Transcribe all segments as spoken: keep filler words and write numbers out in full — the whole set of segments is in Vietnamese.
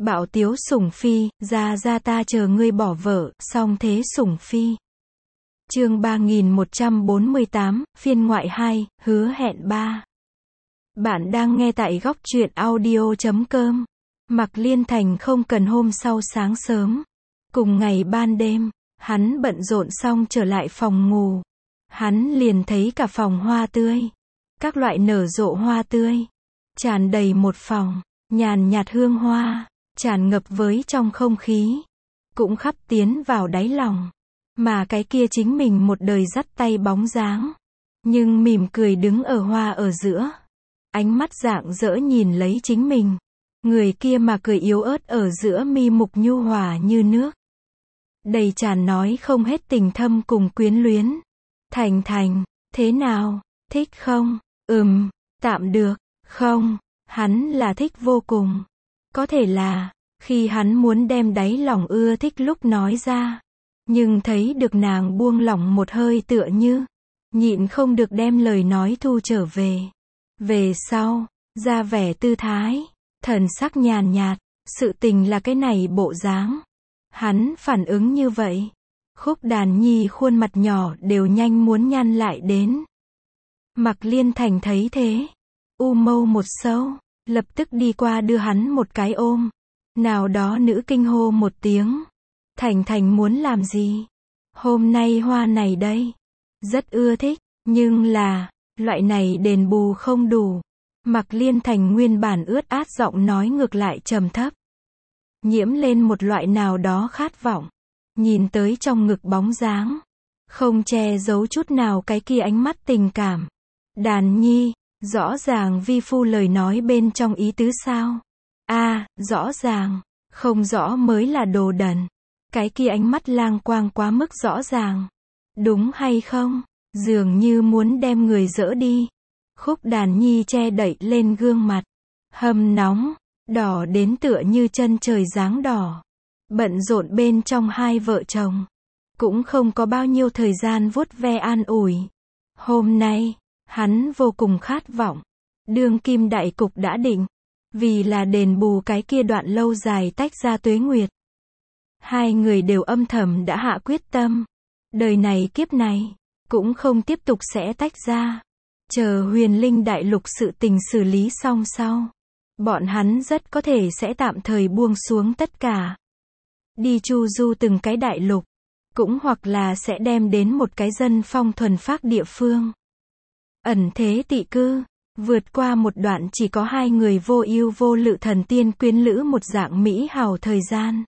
Bạo tiếu sủng phi, ra ra ta chờ ngươi bỏ vợ, song thế sủng phi. Chương ba nghìn một trăm bốn mươi tám, phiên ngoại hai, hứa hẹn ba. Bạn đang nghe tại góc truyện audio chấm com. Mạc Liên Thành không cần hôm sau sáng sớm. Cùng ngày ban đêm, hắn bận rộn xong trở lại phòng ngủ. Hắn liền thấy cả phòng hoa tươi. Các loại nở rộ hoa tươi. Tràn đầy một phòng, nhàn nhạt hương hoa, tràn ngập với trong không khí. Cũng khắp tiến vào đáy lòng. Mà cái kia chính mình một đời dắt tay bóng dáng. Nhưng mỉm cười đứng ở hoa ở giữa. Ánh mắt rạng rỡ nhìn lấy chính mình. Người kia mà cười yếu ớt ở giữa mi mục nhu hòa như nước. Đầy tràn nói không hết tình thâm cùng quyến luyến. Thành Thành, thế nào, thích không? Ừm, tạm được, không, hắn là thích vô cùng. Có thể là, khi hắn muốn đem đáy lòng ưa thích lúc nói ra. Nhưng thấy được nàng buông lỏng một hơi tựa như, nhịn không được đem lời nói thu trở về. Về sau, ra vẻ tư thái, thần sắc nhàn nhạt, sự tình là cái này bộ dáng. Hắn phản ứng như vậy. Khúc Đàn Nhi khuôn mặt nhỏ đều nhanh muốn nhăn lại đến. Mạc Liên Thành thấy thế, u mâu một sâu, lập tức đi qua đưa hắn một cái ôm. Nào đó nữ kinh hô một tiếng. Thành Thành muốn làm gì? Hôm nay hoa này đây. Rất ưa thích, nhưng là, loại này đền bù không đủ. Mạc Liên Thành nguyên bản ướt át giọng nói ngược lại trầm thấp. Nhiễm lên một loại nào đó khát vọng. Nhìn tới trong ngực bóng dáng. Không che giấu chút nào cái kia ánh mắt tình cảm. Đàn Nhi, rõ ràng vi phu lời nói bên trong ý tứ sao? A, à, rõ ràng, không rõ mới là đồ đần. Cái kia ánh mắt lang quang quá mức rõ ràng. Đúng hay không? Dường như muốn đem người dỡ đi. Khúc Đàn Nhi che đậy lên gương mặt. Hâm nóng, đỏ đến tựa như chân trời dáng đỏ. Bận rộn bên trong hai vợ chồng. Cũng không có bao nhiêu thời gian vuốt ve an ủi. Hôm nay, hắn vô cùng khát vọng. Đương kim đại cục đã định. Vì là đền bù cái kia đoạn lâu dài tách ra tuế nguyệt. Hai người đều âm thầm đã hạ quyết tâm. Đời này kiếp này, cũng không tiếp tục sẽ tách ra. Chờ Huyền Linh đại lục sự tình xử lý xong sau. Bọn hắn rất có thể sẽ tạm thời buông xuống tất cả. Đi chu du từng cái đại lục. Cũng hoặc là sẽ đem đến một cái dân phong thuần phác địa phương. Ẩn thế tị cư. Vượt qua một đoạn chỉ có hai người vô ưu vô lự thần tiên quyến lữ một dạng mỹ hào thời gian.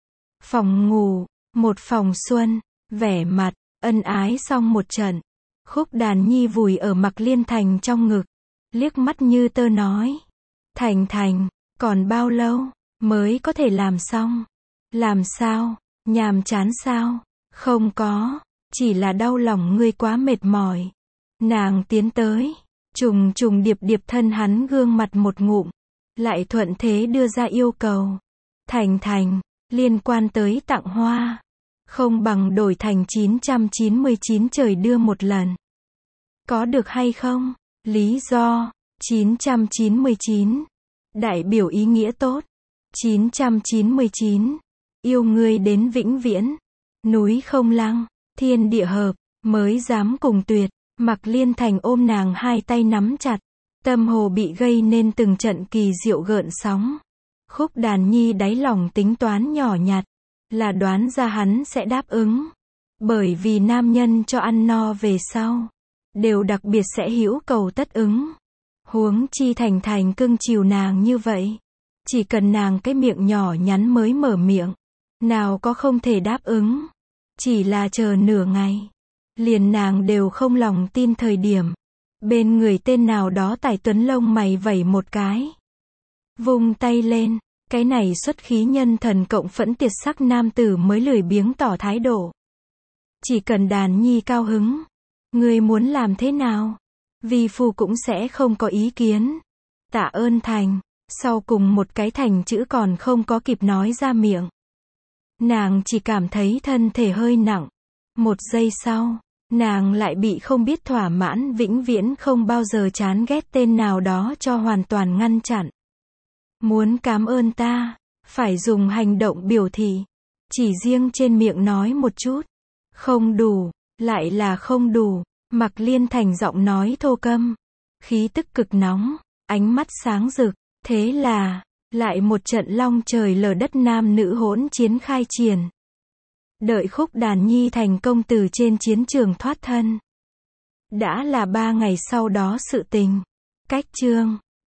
Phòng ngủ, một phòng xuân, vẻ mặt, ân ái xong một trận. Khúc Đàn Nhi vùi ở Mạc Liên Thành trong ngực. Liếc mắt như tơ nói. Thành Thành, còn bao lâu, mới có thể làm xong? Làm sao? Nhàm chán sao? Không có, chỉ là đau lòng ngươi quá mệt mỏi. Nàng tiến tới. Trùng trùng điệp điệp thân hắn gương mặt một ngụm. Lại thuận thế đưa ra yêu cầu. Thành Thành, liên quan tới tặng hoa. Không bằng đổi thành chín trăm chín mươi chín trời đưa một lần. Có được hay không? Lý do, chín trăm chín mươi chín. Đại biểu ý nghĩa tốt. chín trăm chín mươi chín. Yêu ngươi đến vĩnh viễn. Núi không lăng, thiên địa hợp, mới dám cùng tuyệt. Mạc Liên Thành ôm nàng hai tay nắm chặt. Tâm hồ bị gây nên từng trận kỳ diệu gợn sóng. Khúc Đàn Nhi đáy lòng tính toán nhỏ nhặt. Là đoán ra hắn sẽ đáp ứng. Bởi vì nam nhân cho ăn no về sau. Đều đặc biệt sẽ hữu cầu tất ứng. Huống chi Thành Thành cưng chiều nàng như vậy. Chỉ cần nàng cái miệng nhỏ nhắn mới mở miệng. Nào có không thể đáp ứng. Chỉ là chờ nửa ngày. Liền nàng đều không lòng tin thời điểm. Bên người tên nào đó tài tuấn lông mày vẩy một cái. Vung tay lên. Cái này xuất khí nhân thần cộng phẫn tiệt sắc nam tử mới lười biếng tỏ thái độ. Chỉ cần Đàn Nhi cao hứng. Ngươi muốn làm thế nào? Vi phu cũng sẽ không có ý kiến. Tạ ơn Thành. Sau cùng một cái thành chữ còn không có kịp nói ra miệng. Nàng chỉ cảm thấy thân thể hơi nặng. Một giây sau. Nàng lại bị không biết thỏa mãn vĩnh viễn không bao giờ chán ghét tên nào đó cho hoàn toàn ngăn chặn. Muốn cảm ơn ta, Phải dùng hành động biểu thị. Chỉ riêng trên miệng nói một chút. Không đủ. Lại là không đủ. Mạc Liên Thành giọng nói thô câm. Khí tức cực nóng. Ánh mắt sáng rực. Thế là, lại một trận long trời lở đất nam nữ hỗn chiến khai triển. Đợi Khúc Đàn Nhi thành công từ trên chiến trường thoát thân. Đã là ba ngày sau đó sự tình. Cách chương